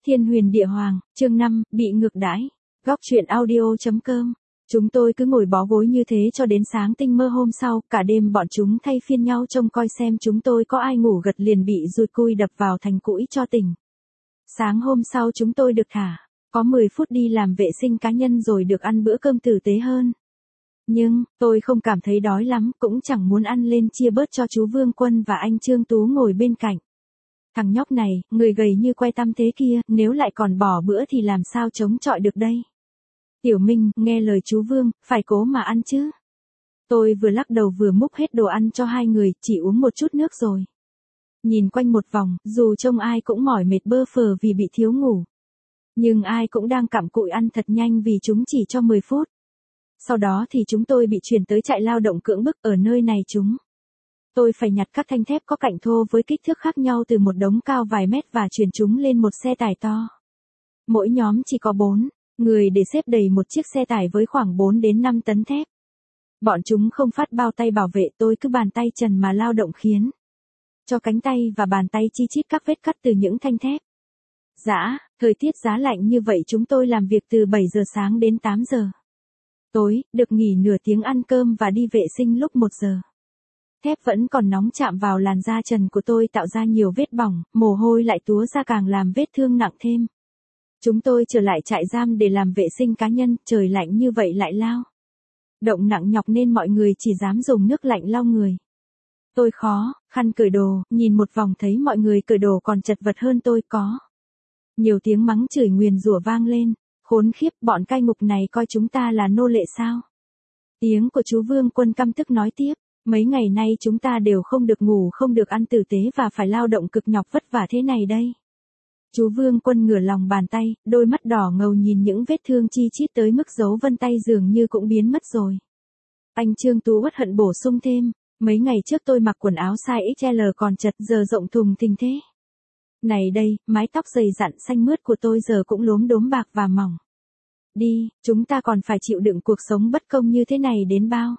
Thiên Huyền Địa Hoàng, chương 5, bị ngược đãi. Góc truyện audio.com. Chúng tôi cứ ngồi bó gối như thế cho đến sáng tinh mơ hôm sau, cả đêm bọn chúng thay phiên nhau trông coi xem chúng tôi có ai ngủ gật liền bị dùi cui đập vào thành củi cho tỉnh. Sáng hôm sau chúng tôi được thả, có 10 phút đi làm vệ sinh cá nhân rồi được ăn bữa cơm tử tế hơn. Nhưng, tôi không cảm thấy đói lắm, cũng chẳng muốn ăn lên chia bớt cho chú Vương Quân và anh Trương Tú ngồi bên cạnh. Thằng nhóc này, người gầy như que tăm thế kia, nếu lại còn bỏ bữa thì làm sao chống chọi được đây? Tiểu Minh, nghe lời chú Vương, phải cố mà ăn chứ. Tôi vừa lắc đầu vừa múc hết đồ ăn cho hai người, chỉ uống một chút nước rồi. Nhìn quanh một vòng, dù trông ai cũng mỏi mệt bơ phờ vì bị thiếu ngủ. Nhưng ai cũng đang cặm cụi ăn thật nhanh vì chúng chỉ cho 10 phút. Sau đó thì chúng tôi bị chuyển tới trại lao động cưỡng bức ở nơi này tôi phải nhặt các thanh thép có cạnh thô với kích thước khác nhau từ một đống cao vài mét và chuyển chúng lên một xe tải to. Mỗi nhóm chỉ có 4 người để xếp đầy một chiếc xe tải với khoảng 4 đến 5 tấn thép. Bọn chúng không phát bao tay bảo vệ, tôi cứ bàn tay trần mà lao động khiến cho cánh tay và bàn tay chi chít các vết cắt từ những thanh thép. Thời tiết giá lạnh như vậy chúng tôi làm việc từ 7 giờ sáng đến 8 giờ tối, được nghỉ nửa tiếng ăn cơm và đi vệ sinh lúc 1 giờ. Thép vẫn còn nóng chạm vào làn da trần của tôi tạo ra nhiều vết bỏng, mồ hôi lại túa ra càng làm vết thương nặng thêm. Chúng tôi trở lại trại giam để làm vệ sinh cá nhân, trời lạnh như vậy lại lao động nặng nhọc nên mọi người chỉ dám dùng nước lạnh lau người. Tôi khó khăn cởi đồ, nhìn một vòng thấy mọi người cởi đồ còn chật vật hơn tôi có. Nhiều tiếng mắng chửi nguyền rủa vang lên, khốn khiếp, bọn cai ngục này coi chúng ta là nô lệ sao? Tiếng của chú Vương Quân căm tức nói tiếp. Mấy ngày nay chúng ta đều không được ngủ, không được ăn tử tế và phải lao động cực nhọc vất vả thế này đây. Chú Vương Quân ngửa lòng bàn tay, đôi mắt đỏ ngầu nhìn những vết thương chi chít tới mức dấu vân tay dường như cũng biến mất rồi. Anh Trương Tú uất hận bổ sung thêm, mấy ngày trước tôi mặc quần áo size XL còn chật, giờ rộng thùng thình thế. Này đây, mái tóc dày dặn xanh mướt của tôi giờ cũng lốm đốm bạc và mỏng. Đi, chúng ta còn phải chịu đựng cuộc sống bất công như thế này đến bao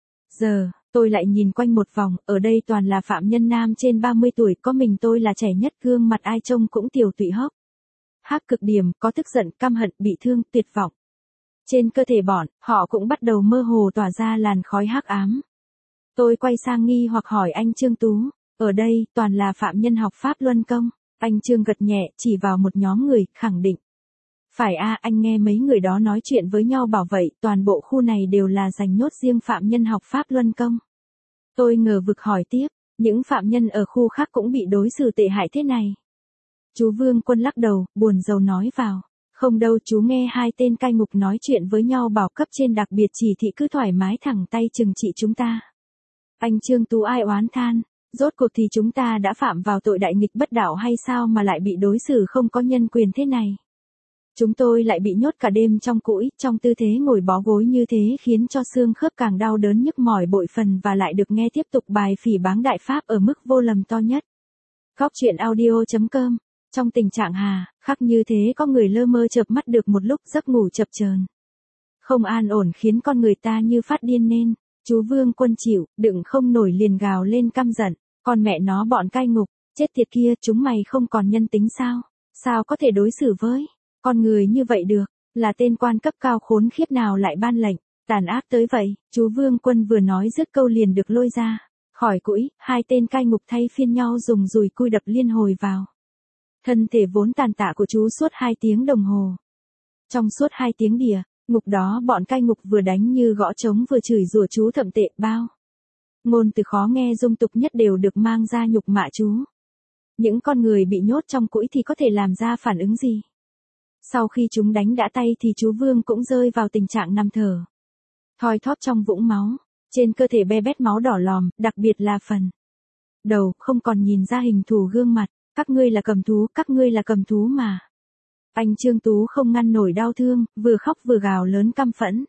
giờ? Tôi lại nhìn quanh một vòng, ở đây toàn là phạm nhân nam trên 30 tuổi, có mình tôi là trẻ nhất, gương mặt ai trông cũng tiều tụy hốc hác cực điểm, có tức giận, căm hận, bị thương, tuyệt vọng. Trên cơ thể bọn, họ cũng bắt đầu mơ hồ tỏa ra làn khói hắc ám. Tôi quay sang nghi hoặc hỏi anh Trương Tú, ở đây, toàn là phạm nhân học Pháp Luân Công. Anh Trương gật nhẹ, chỉ vào một nhóm người, khẳng định. Phải anh nghe mấy người đó nói chuyện với nhau bảo vậy, toàn bộ khu này đều là dành nhốt riêng phạm nhân học Pháp Luân Công. Tôi ngờ vực hỏi tiếp, những phạm nhân ở khu khác cũng bị đối xử tệ hại thế này? Chú Vương Quân lắc đầu, buồn rầu nói vào. Không đâu, chú nghe hai tên cai ngục nói chuyện với nhau bảo cấp trên đặc biệt chỉ thị cứ thoải mái thẳng tay trừng trị chúng ta. Anh Trương Tú ai oán than, rốt cuộc thì chúng ta đã phạm vào tội đại nghịch bất đạo hay sao mà lại bị đối xử không có nhân quyền thế này? Chúng tôi lại bị nhốt cả đêm trong củi, trong tư thế ngồi bó gối như thế khiến cho xương khớp càng đau đớn nhức mỏi bội phần và lại được nghe tiếp tục bài phỉ báng Đại Pháp ở mức vô lầm to nhất. Góc truyện audio.com. Trong tình trạng hà khắc như thế có người lơ mơ chợp mắt được một lúc, giấc ngủ chập chờn không an ổn khiến con người ta như phát điên nên, chú Vương Quân chịu đựng không nổi liền gào lên căm giận, con mẹ nó bọn cai ngục, chết tiệt kia, chúng mày không còn nhân tính sao? Sao có thể đối xử với con người như vậy được, là tên quan cấp cao khốn khiếp nào lại ban lệnh, tàn ác tới vậy? Chú Vương Quân vừa nói dứt câu liền được lôi ra khỏi củi, hai tên cai ngục thay phiên nhau dùng dùi cui đập liên hồi vào thân thể vốn tàn tạ của chú suốt 2 tiếng đồng hồ. Trong suốt 2 tiếng địa ngục đó bọn cai ngục vừa đánh như gõ trống vừa chửi rủa chú thậm tệ bao ngôn từ khó nghe dung tục nhất đều được mang ra nhục mạ chú. Những con người bị nhốt trong củi thì có thể làm ra phản ứng gì? Sau khi chúng đánh đã tay thì chú Vương cũng rơi vào tình trạng nằm thở thoi thóp trong vũng máu, trên cơ thể be bét máu đỏ lòm, đặc biệt là phần đầu, không còn nhìn ra hình thù gương mặt. Các ngươi là cầm thú, các ngươi là cầm thú mà. Anh Trương Tú không ngăn nổi đau thương, vừa khóc vừa gào lớn căm phẫn.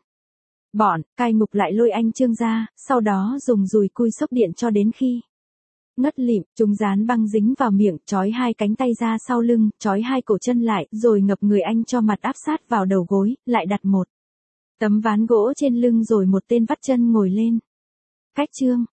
Bọn cai ngục lại lôi anh Trương ra, sau đó dùng dùi cui sốc điện cho đến khi ngất lịm, chúng dán băng dính vào miệng, trói hai cánh tay ra sau lưng, trói hai cổ chân lại, rồi ngập người anh cho mặt áp sát vào đầu gối, lại đặt một tấm ván gỗ trên lưng rồi một tên vắt chân ngồi lên. Cách Trương